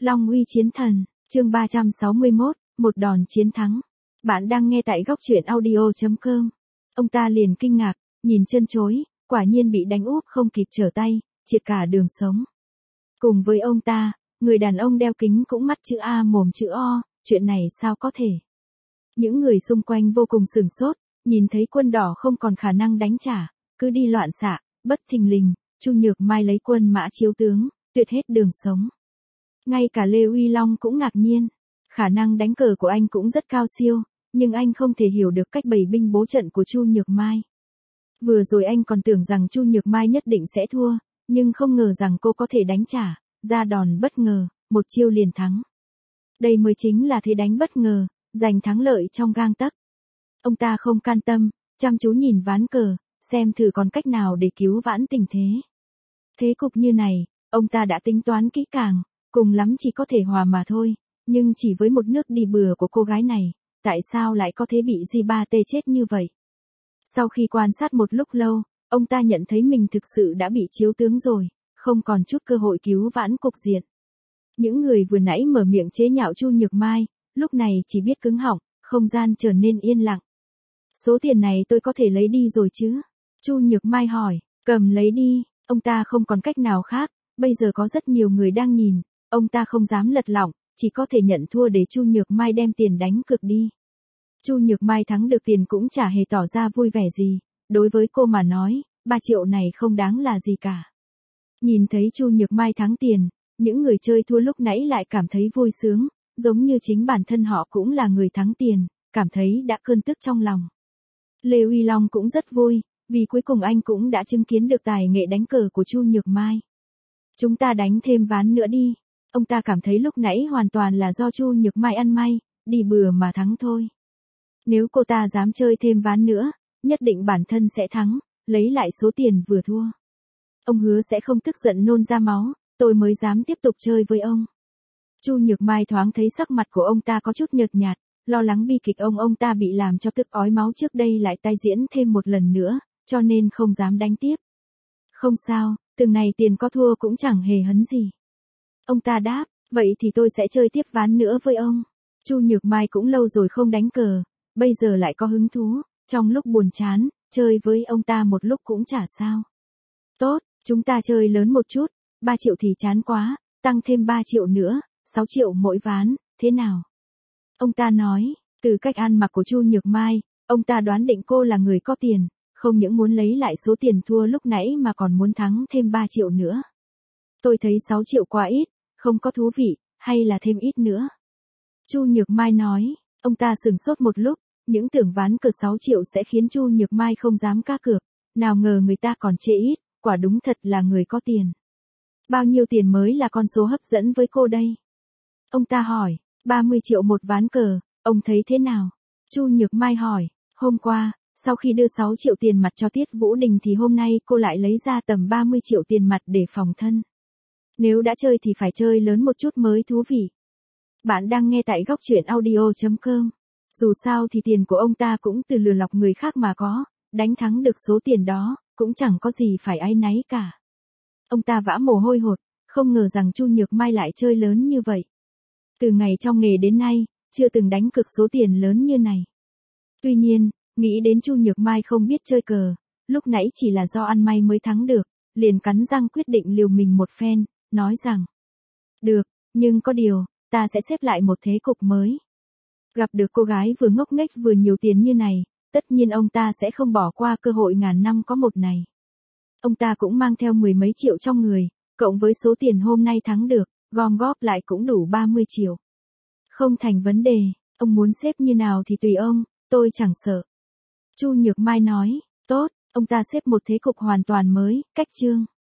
Long uy chiến thần, chương 361, một đòn chiến thắng. Bạn đang nghe tại góc truyện audio.com. Ông ta liền kinh ngạc, nhìn chân chối, quả nhiên bị đánh úp không kịp trở tay, triệt cả đường sống. Cùng với ông ta, người đàn ông đeo kính cũng mắt chữ A mồm chữ O, chuyện này sao có thể. Những người xung quanh vô cùng sửng sốt, nhìn thấy Quân Đỏ không còn khả năng đánh trả, cứ đi loạn xạ, bất thình lình, Chu Nhược Mai lấy quân mã chiếu tướng, tuyệt hết đường sống. Ngay cả Lê Uy Long cũng ngạc nhiên, khả năng đánh cờ của anh cũng rất cao siêu, nhưng anh không thể hiểu được cách bày binh bố trận của Chu Nhược Mai. Vừa rồi anh còn tưởng rằng Chu Nhược Mai nhất định sẽ thua, nhưng không ngờ rằng cô có thể đánh trả, ra đòn bất ngờ, một chiêu liền thắng. Đây mới chính là thế đánh bất ngờ, giành thắng lợi trong gang tấc. Ông ta không can tâm, chăm chú nhìn ván cờ, xem thử còn cách nào để cứu vãn tình thế. Thế cục như này, ông ta đã tính toán kỹ càng, cùng lắm chỉ có thể hòa mà thôi, nhưng chỉ với một nước đi bừa của cô gái này, tại sao lại có thể bị J3T chết như vậy? Sau khi quan sát một lúc lâu, ông ta nhận thấy mình thực sự đã bị chiếu tướng rồi, không còn chút cơ hội cứu vãn cục diện. Những người vừa nãy mở miệng chế nhạo Chu Nhược Mai, lúc này chỉ biết cứng họng, không gian trở nên yên lặng. Số tiền này tôi có thể lấy đi rồi chứ? Chu Nhược Mai hỏi, cầm lấy đi, ông ta không còn cách nào khác, bây giờ có rất nhiều người đang nhìn, ông ta không dám lật lọng, chỉ có thể nhận thua để Chu Nhược Mai đem tiền đánh cược đi. Chu Nhược Mai thắng được tiền cũng chả hề tỏ ra vui vẻ gì, đối với cô mà nói, 3 triệu này không đáng là gì cả. Nhìn thấy Chu Nhược Mai thắng tiền, những người chơi thua lúc nãy lại cảm thấy vui sướng, giống như chính bản thân họ cũng là người thắng tiền, cảm thấy đã cơn tức trong lòng. Lê Uy Long cũng rất vui, vì cuối cùng anh cũng đã chứng kiến được tài nghệ đánh cờ của Chu Nhược Mai. Chúng ta đánh thêm ván nữa đi. Ông ta cảm thấy lúc nãy hoàn toàn là do Chu Nhược Mai ăn may, đi bừa mà thắng thôi. Nếu cô ta dám chơi thêm ván nữa, nhất định bản thân sẽ thắng, lấy lại số tiền vừa thua. Ông hứa sẽ không tức giận nôn ra máu, tôi mới dám tiếp tục chơi với ông. Chu Nhược Mai thoáng thấy sắc mặt của ông ta có chút nhợt nhạt, lo lắng bi kịch ông ta bị làm cho tức ói máu trước đây lại tái diễn thêm một lần nữa, cho nên không dám đánh tiếp. Không sao, từng này tiền có thua cũng chẳng hề hấn gì. Ông ta đáp, vậy thì tôi sẽ chơi tiếp ván nữa với ông. Chu Nhược Mai cũng lâu rồi không đánh cờ, bây giờ lại có hứng thú, trong lúc buồn chán, chơi với ông ta một lúc cũng chả sao. Tốt, chúng ta chơi lớn một chút, 3 triệu thì chán quá, tăng thêm 3 triệu nữa, 6 triệu mỗi ván, thế nào? Ông ta nói, từ cách ăn mặc của Chu Nhược Mai, ông ta đoán định cô là người có tiền, không những muốn lấy lại số tiền thua lúc nãy mà còn muốn thắng thêm 3 triệu nữa. Tôi thấy 6 triệu quá ít, không có thú vị, hay là thêm ít nữa? Chu Nhược Mai nói, ông ta sửng sốt một lúc, những tưởng ván cờ 6 triệu sẽ khiến Chu Nhược Mai không dám cá cược, nào ngờ người ta còn chê ít, quả đúng thật là người có tiền. Bao nhiêu tiền mới là con số hấp dẫn với cô đây? Ông ta hỏi, 30 triệu một ván cờ, ông thấy thế nào? Chu Nhược Mai hỏi, hôm qua, sau khi đưa 6 triệu tiền mặt cho Tiết Vũ Đình thì hôm nay cô lại lấy ra tầm 30 triệu tiền mặt để phòng thân. Nếu đã chơi thì phải chơi lớn một chút mới thú vị. Bạn đang nghe tại góc truyện audio.com. Dù sao thì tiền của ông ta cũng từ lừa lọc người khác mà có, đánh thắng được số tiền đó, cũng chẳng có gì phải áy náy cả. Ông ta vã mồ hôi hột, không ngờ rằng Chu Nhược Mai lại chơi lớn như vậy. Từ ngày trong nghề đến nay, chưa từng đánh cược số tiền lớn như này. Tuy nhiên, nghĩ đến Chu Nhược Mai không biết chơi cờ, lúc nãy chỉ là do ăn may mới thắng được, liền cắn răng quyết định liều mình một phen, nói rằng, được, nhưng có điều, ta sẽ xếp lại một thế cục mới. Gặp được cô gái vừa ngốc nghếch vừa nhiều tiền như này, tất nhiên ông ta sẽ không bỏ qua cơ hội ngàn năm có một này. Ông ta cũng mang theo 10 mấy triệu trong người, cộng với số tiền hôm nay thắng được, gom góp lại cũng đủ 30 triệu. Không thành vấn đề, ông muốn xếp như nào thì tùy ông, tôi chẳng sợ. Chu Nhược Mai nói, tốt, ông ta xếp một thế cục hoàn toàn mới, cách chương.